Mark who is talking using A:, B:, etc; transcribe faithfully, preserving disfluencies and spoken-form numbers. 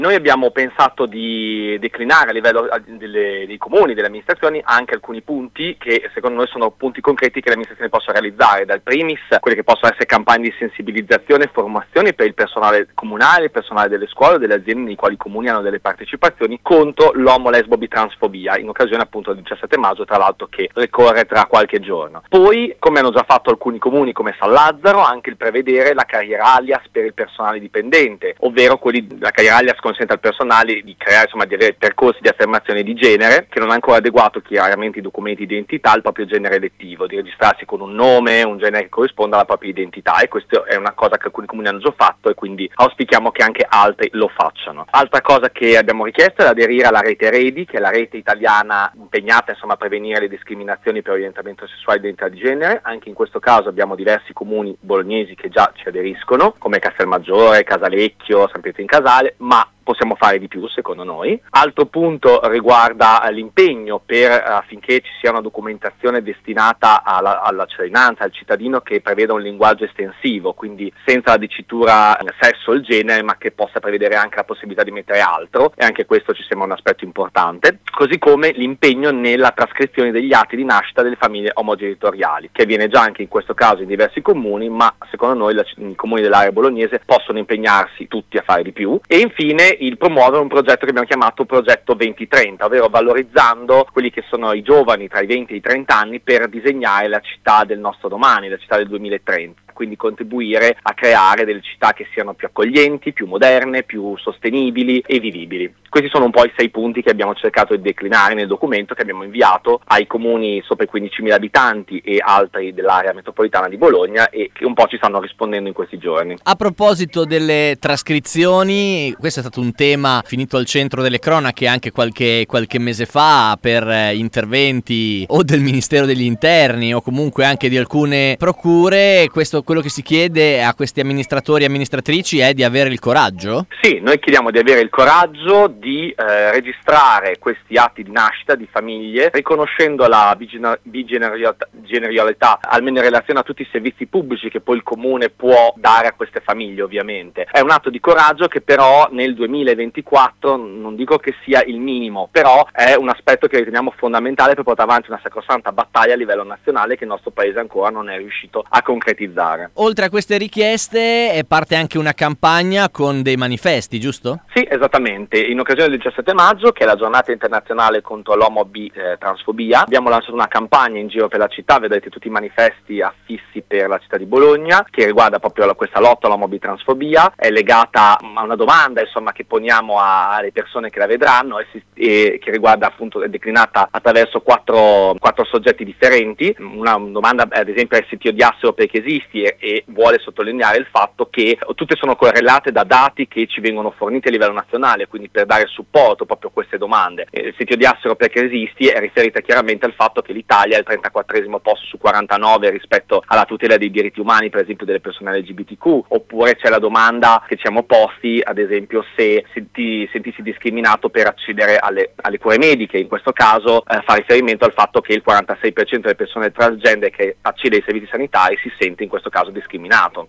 A: Noi abbiamo pensato di declinare a livello delle, dei comuni, delle amministrazioni, anche alcuni punti che secondo noi sono punti concreti che le amministrazioni possono realizzare, dal primis quelle che possono essere campagne di sensibilizzazione e formazione per il personale comunale, il personale delle scuole, delle aziende nei quali i comuni hanno delle partecipazioni contro l'omo lesbo bitransfobia, in occasione appunto del diciassette maggio, tra l'altro, che ricorre tra qualche giorno. Poi, come hanno già fatto alcuni comuni come San Lazzaro, anche il prevedere la carriera alias per il personale dipendente, ovvero quelli, la carriera alias consente al personale di creare, insomma, di avere percorsi di affermazione di genere che non ha ancora adeguato chiaramente i documenti di identità al proprio genere elettivo, di registrarsi con un nome, un genere che corrisponda alla propria identità, e questa è una cosa che alcuni comuni hanno già fatto e quindi auspichiamo che anche altri lo facciano. Altra cosa che abbiamo richiesto è aderire alla rete REDI, che è la rete italiana impegnata insomma a prevenire le discriminazioni per orientamento sessuale e identità di genere. Anche in questo caso abbiamo diversi comuni bolognesi che già ci aderiscono, come Castelmaggiore, Casalecchio, San Pietro in Casale, ma possiamo fare di più secondo noi. Altro punto riguarda l'impegno per affinché ci sia una documentazione destinata alla, alla cittadinanza, al cittadino, che preveda un linguaggio estensivo, quindi senza la dicitura sesso o il genere, ma che possa prevedere anche la possibilità di mettere altro, e anche questo ci sembra un aspetto importante. Così come l'impegno nella trascrizione degli atti di nascita delle famiglie omogenitoriali, che avviene già anche in questo caso in diversi comuni, ma secondo noi la, i comuni dell'area bolognese possono impegnarsi tutti a fare di più. E infine il promuovere un progetto che abbiamo chiamato Progetto venti trenta, ovvero valorizzando quelli che sono i giovani tra i venti e i trenta anni per disegnare la città del nostro domani, la città del duemilatrenta. Quindi contribuire a creare delle città che siano più accoglienti, più moderne, più sostenibili e vivibili. Questi sono un po' i sei punti che abbiamo cercato di declinare nel documento che abbiamo inviato ai comuni sopra i quindicimila abitanti e altri dell'area metropolitana di Bologna, e che un po' ci stanno rispondendo in questi giorni.
B: A proposito delle trascrizioni, questo è stato un tema finito al centro delle cronache anche qualche, qualche mese fa per eh, interventi o del Ministero degli Interni o comunque anche di alcune procure. Questo, quello che si chiede a questi amministratori e amministratrici è di avere il coraggio?
A: Sì, noi chiediamo di avere il coraggio di eh, registrare questi atti di nascita di famiglie, riconoscendo la bigenerialità, almeno in relazione a tutti i servizi pubblici che poi il comune può dare a queste famiglie. Ovviamente è un atto di coraggio che però nel duemilaventiquattro, non dico che sia il minimo, però è un aspetto che riteniamo fondamentale per portare avanti una sacrosanta battaglia a livello nazionale che il nostro paese ancora non è riuscito a concretizzare.
B: Oltre a queste richieste parte anche una campagna con dei manifesti, giusto?
A: Sì, esattamente. In occasione del diciassette maggio, che è la giornata internazionale contro l'omo-bi-transfobia, abbiamo lanciato una campagna in giro per la città. Vedete tutti i manifesti affissi per la città di Bologna, che riguarda proprio questa lotta all'omo-bi-transfobia. È legata a una domanda insomma che poniamo alle persone che la vedranno, e, si, e che riguarda appunto, è declinata attraverso quattro, quattro soggetti differenti. Una domanda ad esempio è se ti odiassero perché esisti, e, e vuole sottolineare il fatto che tutte sono correlate da dati che ci vengono forniti a livello nazionale, quindi per dare supporto proprio a queste domande. Eh, se ti odiassero perché esisti è riferita chiaramente al fatto che l'Italia è al trentaquattresimo posto su quarantanove rispetto alla tutela dei diritti umani, per esempio delle persone L G B T Q, oppure c'è la domanda che ci siamo posti, ad esempio, se ti sentissi discriminato per accedere alle, alle cure mediche. In questo caso eh, fa riferimento al fatto che il quarantasei per cento delle persone transgender che accede ai servizi sanitari si sente in questo caso discriminato.